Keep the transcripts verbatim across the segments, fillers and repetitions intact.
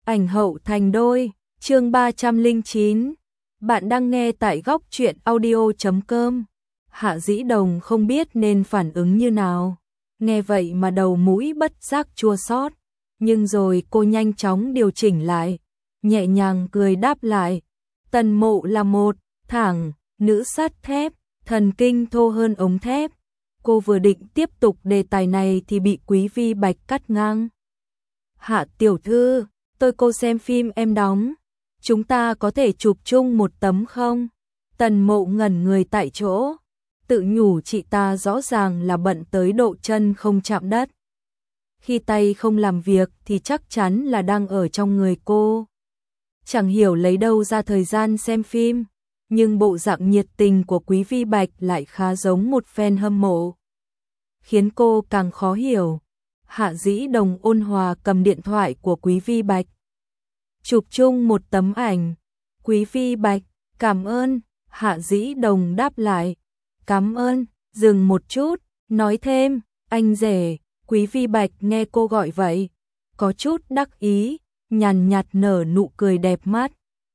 ảnh hậu thành đôi, chương ba trăm lẻ chín. Bạn đang nghe tại góc truyện audio chấm com. Hạ Dĩ Đồng không biết nên phản ứng như nào. Nghe vậy mà đầu mũi bất giác chua xót, nhưng rồi cô nhanh chóng điều chỉnh lại, nhẹ nhàng cười đáp lại. Tần Mộ là một thẳng nữ sắt thép, thần kinh thô hơn ống thép. Cô vừa định tiếp tục đề tài này thì bị Quý Vi Bạch cắt ngang. Hạ tiểu thư, tôi cô xem phim em đóng, chúng ta có thể chụp chung một tấm không? Tần Mộ ngẩn người tại chỗ, tự nhủ chị ta rõ ràng là bận tới độ chân không chạm đất. Khi tay không làm việc thì chắc chắn là đang ở trong người cô. Chẳng hiểu lấy đâu ra thời gian xem phim, nhưng bộ dạng nhiệt tình của Quý Vi Bạch lại khá giống một fan hâm mộ, khiến cô càng khó hiểu. Hạ Dĩ Đồng ôn hòa cầm điện thoại của Quý Vi Bạch, chụp chung một tấm ảnh. Quý Vi Bạch, cảm ơn. Hạ Dĩ Đồng đáp lại, cảm ơn. Dừng một chút, nói thêm, anh rể. Quý Vi Bạch nghe cô gọi vậy, có chút đắc ý, nhàn nhạt nở nụ cười đẹp mắt.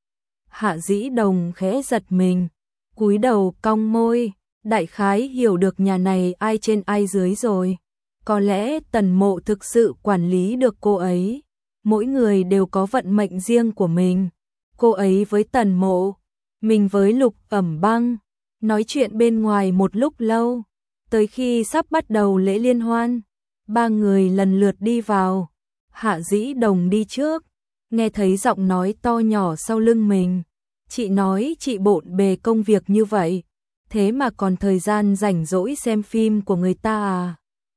Hạ Dĩ Đồng khẽ giật mình, cúi đầu cong môi, đại khái hiểu được nhà này ai trên ai dưới rồi. Có lẽ Tần Mộ thực sự quản lý được cô ấy. Mỗi người đều có vận mệnh riêng của mình. Cô ấy với Tần Mộ, mình với Lục Ẩm Băng. Nói chuyện bên ngoài một lúc lâu, tới khi sắp bắt đầu lễ liên hoan, ba người lần lượt đi vào. Hạ Dĩ Đồng đi trước, nghe thấy giọng nói to nhỏ sau lưng mình. Chị nói chị bộn bề công việc như vậy, thế mà còn thời gian rảnh rỗi xem phim của người ta à?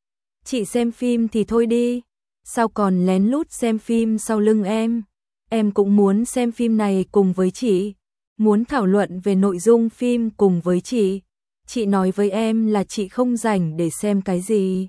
Chị xem phim thì thôi đi, sao còn lén lút xem phim sau lưng em? Em cũng muốn xem phim này cùng với chị, muốn thảo luận về nội dung phim cùng với chị. Chị nói với em là chị không rảnh để xem cái gì.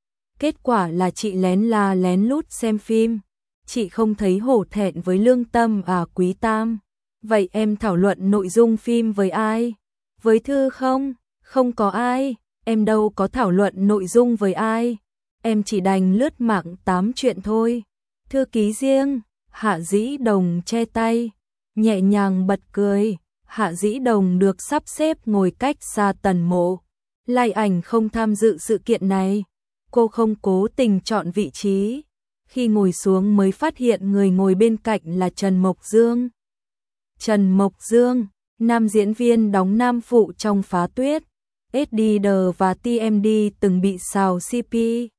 Kết quả là chị lén la lén lút xem phim. Chị không thấy hổ thẹn với lương tâm à Quý Tam? Vậy em thảo luận nội dung phim với ai? Với Thư không? Không có ai, em đâu có thảo luận nội dung với ai. Em chỉ đành lướt mạng tám chuyện thôi. Thư ký riêng. Hạ Dĩ Đồng che tay, nhẹ nhàng bật cười. Hạ Dĩ Đồng được sắp xếp ngồi cách xa Tần Mộ. Lai Ảnh không tham dự sự kiện này. Cô không cố tình chọn vị trí. Khi ngồi xuống mới phát hiện người ngồi bên cạnh là Trần Mộc Dương. Trần Mộc Dương, nam diễn viên đóng nam phụ trong Phá Tuyết, ét đê đê và tê em đê từng bị xào xê pê.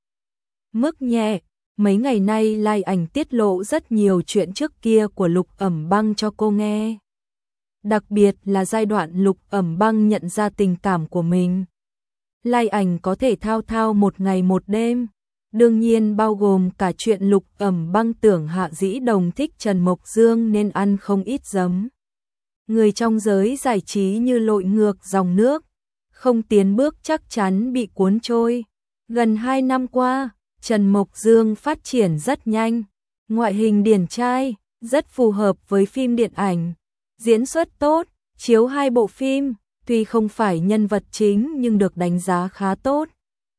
Mức nhẹ, mấy ngày nay Lai Ảnh tiết lộ rất nhiều chuyện trước kia của Lục Ẩm Băng cho cô nghe. Đặc biệt là giai đoạn Lục Ẩm Băng nhận ra tình cảm của mình. Lai Ảnh có thể thao thao một ngày một đêm, đương nhiên bao gồm cả chuyện Lục Ẩm Băng tưởng Hạ Dĩ Đồng thích Trần Mộc Dương nên ăn không ít giấm. Người trong giới giải trí như lội ngược dòng nước, không tiến bước chắc chắn bị cuốn trôi. Gần hai năm qua, Trần Mộc Dương phát triển rất nhanh, ngoại hình điển trai, rất phù hợp với phim điện ảnh, diễn xuất tốt, chiếu hai bộ phim, tuy không phải nhân vật chính nhưng được đánh giá khá tốt,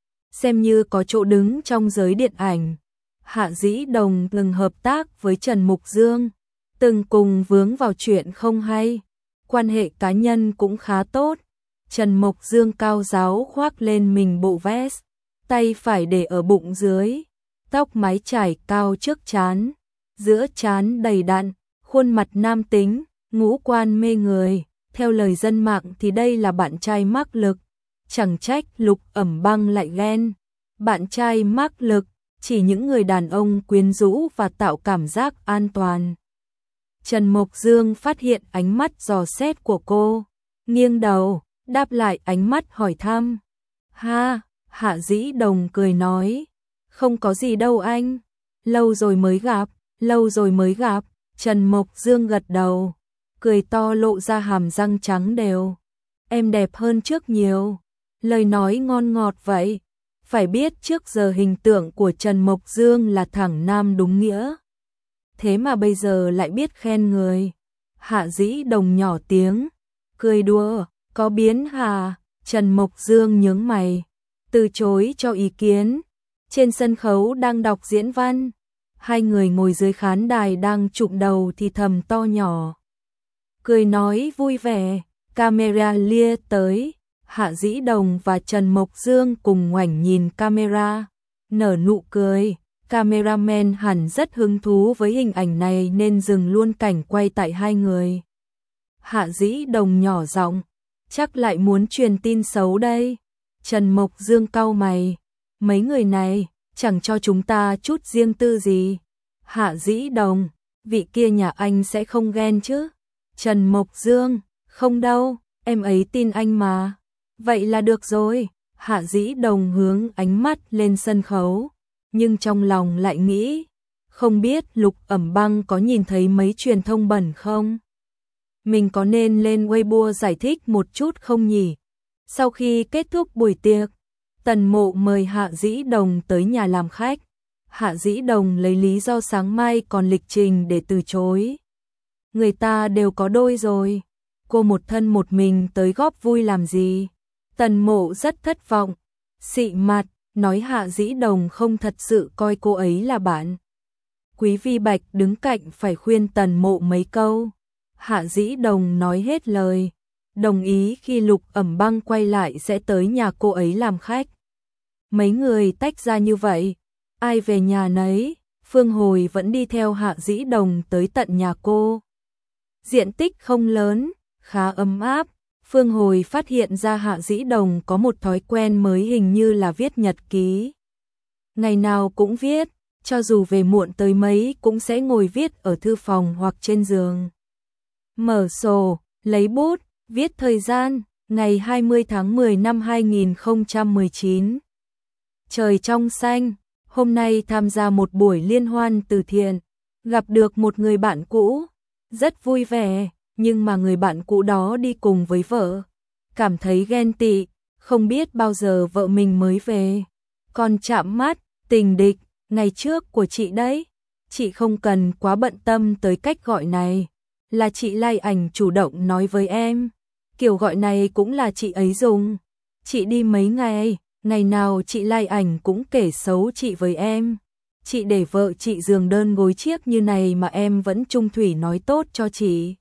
xem như có chỗ đứng trong giới điện ảnh. Hạ Dĩ Đồng từng hợp tác với Trần Mộc Dương, từng cùng vướng vào chuyện không hay, quan hệ cá nhân cũng khá tốt. Trần Mộc Dương cao ráo khoác lên mình bộ vest, tay phải để ở bụng dưới, tóc mái chải cao trước trán, giữa trán đầy đặn, khuôn mặt nam tính, ngũ quan mê người. Theo lời dân mạng thì đây là bạn trai mắc lực, chẳng trách Lục Ẩm Băng lại ghen. Bạn trai mắc lực, chỉ những người đàn ông quyến rũ và tạo cảm giác an toàn. Trần Mộc Dương phát hiện ánh mắt dò xét của cô, nghiêng đầu, đáp lại ánh mắt hỏi thăm. Ha, Hạ Dĩ Đồng cười nói, không có gì đâu anh, lâu rồi mới gặp, lâu rồi mới gặp. Trần Mộc Dương gật đầu, cười to lộ ra hàm răng trắng đều. Em đẹp hơn trước nhiều, lời nói ngon ngọt vậy. Phải biết trước giờ hình tượng của Trần Mộc Dương là thẳng nam đúng nghĩa, thế mà bây giờ lại biết khen người. Hạ Dĩ Đồng nhỏ tiếng, cười đùa, có biến hà. Trần Mộc Dương nhướng mày, từ chối cho ý kiến. Trên sân khấu đang đọc diễn văn, Hai người ngồi dưới khán đài đang chụm đầu thì thầm to nhỏ. Cười nói vui vẻ, camera lia tới, Hạ Dĩ Đồng và Trần Mộc Dương cùng ngoảnh nhìn camera, nở nụ cười. Cameraman hẳn rất hứng thú với hình ảnh này nên dừng luôn cảnh quay tại hai người. Hạ Dĩ Đồng nhỏ giọng, chắc lại muốn truyền tin xấu đây. Trần Mộc Dương cau mày, mấy người này chẳng cho chúng ta chút riêng tư gì. Hạ Dĩ Đồng, vị kia nhà anh sẽ không ghen chứ? Trần Mộc Dương, không đâu, em ấy tin anh mà. Vậy là được rồi. Hạ Dĩ Đồng hướng ánh mắt lên sân khấu, nhưng trong lòng lại nghĩ, không biết Lục Ẩm Băng có nhìn thấy mấy truyền thông bẩn không? Mình có nên lên Weibo giải thích một chút không nhỉ? Sau khi kết thúc buổi tiệc, Tần Mộ mời Hạ Dĩ Đồng tới nhà làm khách. Hạ Dĩ Đồng lấy lý do sáng mai còn lịch trình để từ chối. Người ta đều có đôi rồi, cô một thân một mình tới góp vui làm gì? Tần Mộ rất thất vọng, xị mặt, nói Hạ Dĩ Đồng không thật sự coi cô ấy là bạn. Quý Vi Bạch đứng cạnh phải khuyên Tần Mộ mấy câu. Hạ Dĩ Đồng nói hết lời, đồng ý khi Lục Ẩm Băng quay lại sẽ tới nhà cô ấy làm khách. Mấy người tách ra như vậy, ai về nhà nấy, Phương Hồi vẫn đi theo Hạ Dĩ Đồng tới tận nhà cô. Diện tích không lớn, khá ấm áp. Phương Hồi phát hiện ra Hạ Dĩ Đồng có một thói quen mới, hình như là viết nhật ký. Ngày nào cũng viết, cho dù về muộn tới mấy cũng sẽ ngồi viết ở thư phòng hoặc trên giường. Mở sổ, lấy bút, viết thời gian, ngày hai mươi tháng mười năm hai nghìn không trăm mười chín. Trời trong xanh, hôm nay tham gia một buổi liên hoan từ thiện, gặp được một người bạn cũ, rất vui vẻ. Nhưng mà người bạn cũ đó đi cùng với vợ, cảm thấy ghen tị, không biết bao giờ vợ mình mới về. Còn chạm mắt, tình địch, ngày trước của chị đấy. Chị không cần quá bận tâm tới cách gọi này, là chị Lai Ảnh chủ động nói với em. Kiểu gọi này cũng là chị ấy dùng. Chị đi mấy ngày, ngày nào chị Lai Ảnh cũng kể xấu chị với em. Chị để vợ chị giường đơn gối chiếc như này mà em vẫn trung thủy nói tốt cho chị.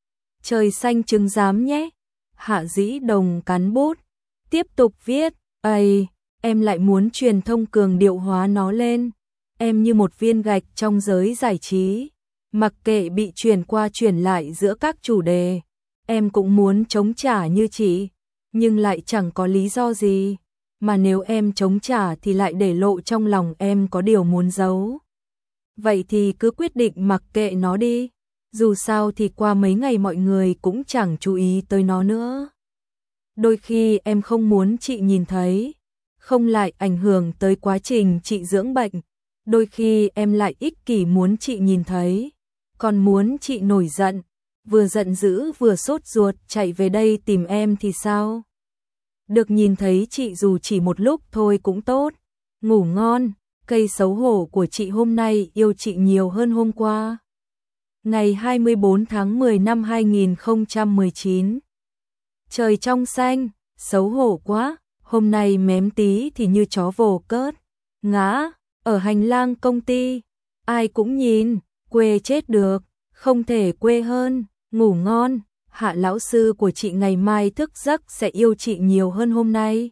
Trời xanh trứng giám nhé. Hạ Dĩ Đồng cắn bút, tiếp tục viết, ây, em lại muốn truyền thông cường điệu hóa nó lên. Em như một viên gạch trong giới giải trí, mặc kệ bị chuyển qua chuyển lại giữa các chủ đề. Em cũng muốn chống trả như chị, nhưng lại chẳng có lý do gì. Mà nếu em chống trả thì lại để lộ trong lòng em có điều muốn giấu. Vậy thì cứ quyết định mặc kệ nó đi. Dù sao thì qua mấy ngày mọi người cũng chẳng chú ý tới nó nữa. Đôi khi em không muốn chị nhìn thấy, không lại ảnh hưởng tới quá trình chị dưỡng bệnh. Đôi khi em lại ích kỷ muốn chị nhìn thấy, còn muốn chị nổi giận, vừa giận dữ vừa sốt ruột chạy về đây tìm em thì sao? Được nhìn thấy chị dù chỉ một lúc thôi cũng tốt. Ngủ ngon, cây xấu hổ của chị hôm nay yêu chị nhiều hơn hôm qua. Ngày hai mươi bốn tháng mười năm hai nghìn không trăm mười chín. Trời trong xanh, xấu hổ quá, hôm nay mém tí thì như chó vồ cớt. Ngã, ở hành lang công ty, ai cũng nhìn, quê chết được, không thể quê hơn, ngủ ngon, Hạ lão sư của chị ngày mai thức giấc sẽ yêu chị nhiều hơn hôm nay.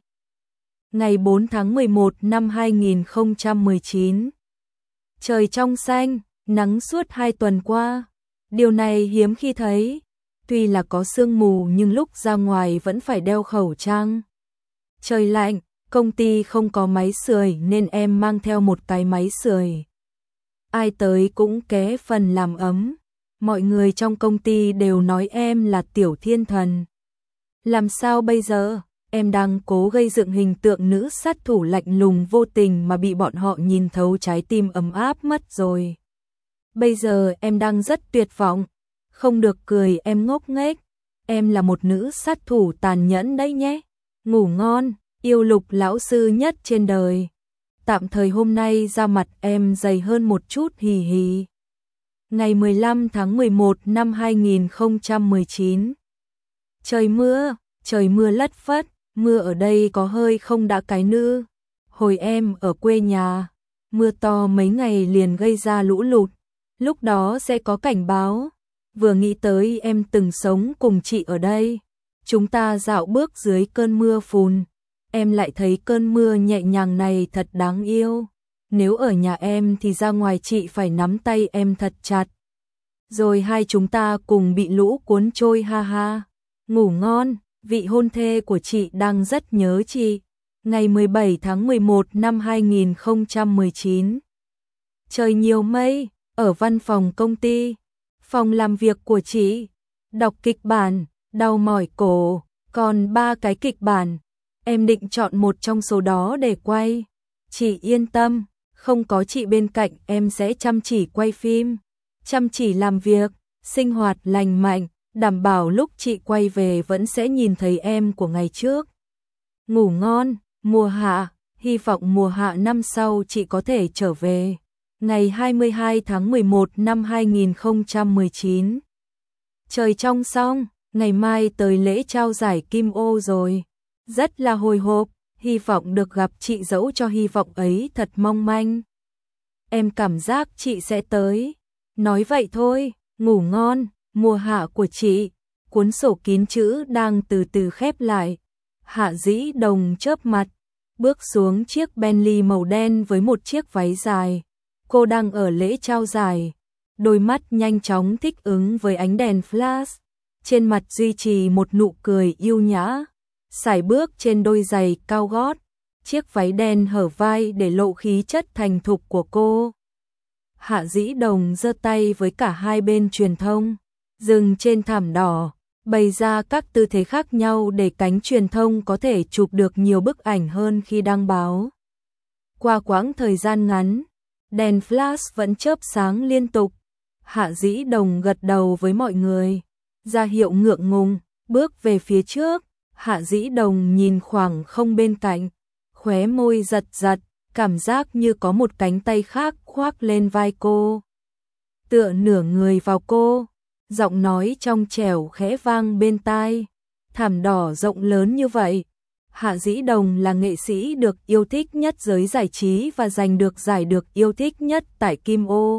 Ngày bốn tháng mười một năm hai nghìn không trăm mười chín. Trời trong xanh, nắng suốt hai tuần qua. Điều này hiếm khi thấy, tuy là có sương mù nhưng lúc ra ngoài vẫn phải đeo khẩu trang. Trời lạnh, công ty không có máy sưởi nên em mang theo một cái máy sưởi. Ai tới cũng ké phần làm ấm. Mọi người trong công ty đều nói em là tiểu thiên thần. Làm sao bây giờ? Em đang cố gây dựng hình tượng nữ sát thủ lạnh lùng vô tình mà bị bọn họ nhìn thấu trái tim ấm áp mất rồi. Bây giờ em đang rất tuyệt vọng. Không được cười em ngốc nghếch. Em là một nữ sát thủ tàn nhẫn đấy nhé. Ngủ ngon, yêu Lục lão sư nhất trên đời. Tạm thời hôm nay da mặt em dày hơn một chút hì hì. Ngày mười lăm tháng mười một năm hai nghìn không trăm mười chín. Trời mưa, trời mưa lất phất, mưa ở đây có hơi không đã cái nữ. Hồi em ở quê nhà, mưa to mấy ngày liền gây ra lũ lụt, lúc đó sẽ có cảnh báo. Vừa nghĩ tới em từng sống cùng chị ở đây, chúng ta dạo bước dưới cơn mưa phùn, em lại thấy cơn mưa nhẹ nhàng này thật đáng yêu. Nếu ở nhà em thì ra ngoài chị phải nắm tay em thật chặt. Rồi hai chúng ta cùng bị lũ cuốn trôi ha ha. Ngủ ngon, vị hôn thê của chị đang rất nhớ chị. Ngày mười bảy tháng mười một năm hai nghìn không trăm mười chín. Trời nhiều mây, ở văn phòng công ty, phòng làm việc của chị, đọc kịch bản, đau mỏi cổ, còn ba cái kịch bản. Em định chọn một trong số đó để quay. Chị yên tâm, không có chị bên cạnh em sẽ chăm chỉ quay phim, chăm chỉ làm việc, sinh hoạt lành mạnh, đảm bảo lúc chị quay về vẫn sẽ nhìn thấy em của ngày trước. Ngủ ngon, mùa hạ, hy vọng mùa hạ năm sau chị có thể trở về. Ngày hai mươi hai tháng mười một năm hai nghìn không trăm mười chín. Trời trong xong, ngày mai tới lễ trao giải Kim Ô rồi. Rất là hồi hộp, hy vọng được gặp chị dẫu cho hy vọng ấy thật mong manh. Em cảm giác chị sẽ tới. Nói vậy thôi, ngủ ngon, mùa hạ của chị. Cuốn sổ kín chữ đang từ từ khép lại. Hạ Dĩ Đồng chớp mặt, bước xuống chiếc Bentley màu đen với một chiếc váy dài. Cô đang ở lễ trao giải, đôi mắt nhanh chóng thích ứng với ánh đèn flash, trên mặt duy trì một nụ cười yêu nhã, sải bước trên đôi giày cao gót, chiếc váy đen hở vai để lộ khí chất thành thục của cô. Hạ Dĩ Đồng giơ tay với cả hai bên truyền thông, dừng trên thảm đỏ, bày ra các tư thế khác nhau để cánh truyền thông có thể chụp được nhiều bức ảnh hơn khi đăng báo. Qua quãng thời gian ngắn, đèn flash vẫn chớp sáng liên tục. Hạ Dĩ Đồng gật đầu với mọi người, ra hiệu ngượng ngùng, bước về phía trước. Hạ Dĩ Đồng nhìn khoảng không bên cạnh, khóe môi giật giật, cảm giác như có một cánh tay khác khoác lên vai cô, tựa nửa người vào cô, giọng nói trong trẻo khẽ vang bên tai. Thảm đỏ rộng lớn như vậy, Hạ Dĩ Đồng là nghệ sĩ được yêu thích nhất giới giải trí và giành được giải được yêu thích nhất tại Kim Ô.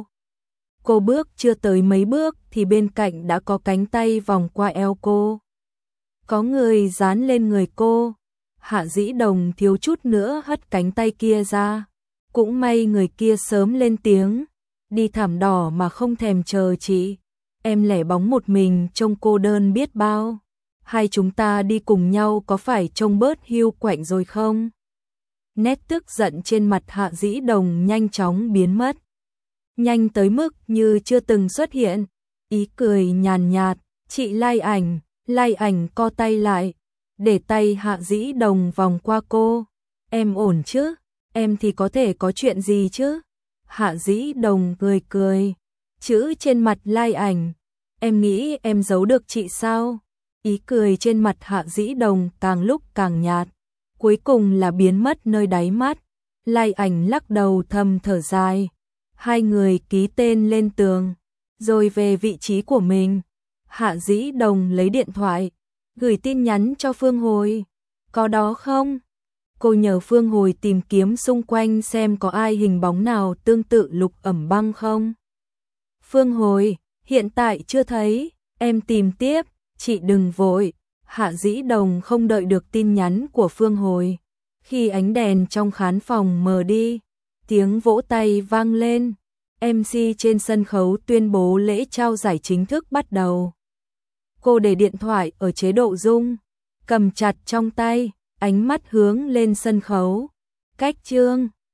Cô bước chưa tới mấy bước thì bên cạnh đã có cánh tay vòng qua eo cô. Có người dán lên người cô. Hạ Dĩ Đồng thiếu chút nữa hất cánh tay kia ra. Cũng may người kia sớm lên tiếng. Đi thảm đỏ mà không thèm chờ chị. Em lẻ bóng một mình trông cô đơn biết bao. Hai chúng ta đi cùng nhau có phải trông bớt hiu quạnh rồi không? Nét tức giận trên mặt Hạ Dĩ Đồng nhanh chóng biến mất. Nhanh tới mức như chưa từng xuất hiện. Ý cười nhàn nhạt, chị Lai Ảnh. Lai Ảnh co tay lại, để tay Hạ Dĩ Đồng vòng qua cô. Em ổn chứ? Em thì có thể có chuyện gì chứ? Hạ Dĩ Đồng cười cười, chữ trên mặt Lai Ảnh. Em nghĩ em giấu được chị sao? Ý cười trên mặt Hạ Dĩ Đồng càng lúc càng nhạt, cuối cùng là biến mất nơi đáy mắt. Lai Ảnh lắc đầu thầm thở dài. Hai người ký tên lên tường, rồi về vị trí của mình. Hạ Dĩ Đồng lấy điện thoại, gửi tin nhắn cho Phương Hồi. Có đó không? Cô nhờ Phương Hồi tìm kiếm xung quanh xem có ai hình bóng nào tương tự Lục Ẩm Băng không. Phương Hồi, hiện tại chưa thấy, em tìm tiếp, chị đừng vội. Hạ Dĩ Đồng không đợi được tin nhắn của Phương Hồi. Khi ánh đèn trong khán phòng mờ đi, tiếng vỗ tay vang lên. em xê trên sân khấu tuyên bố lễ trao giải chính thức bắt đầu. Cô để điện thoại ở chế độ rung, cầm chặt trong tay, ánh mắt hướng lên sân khấu. Cách chương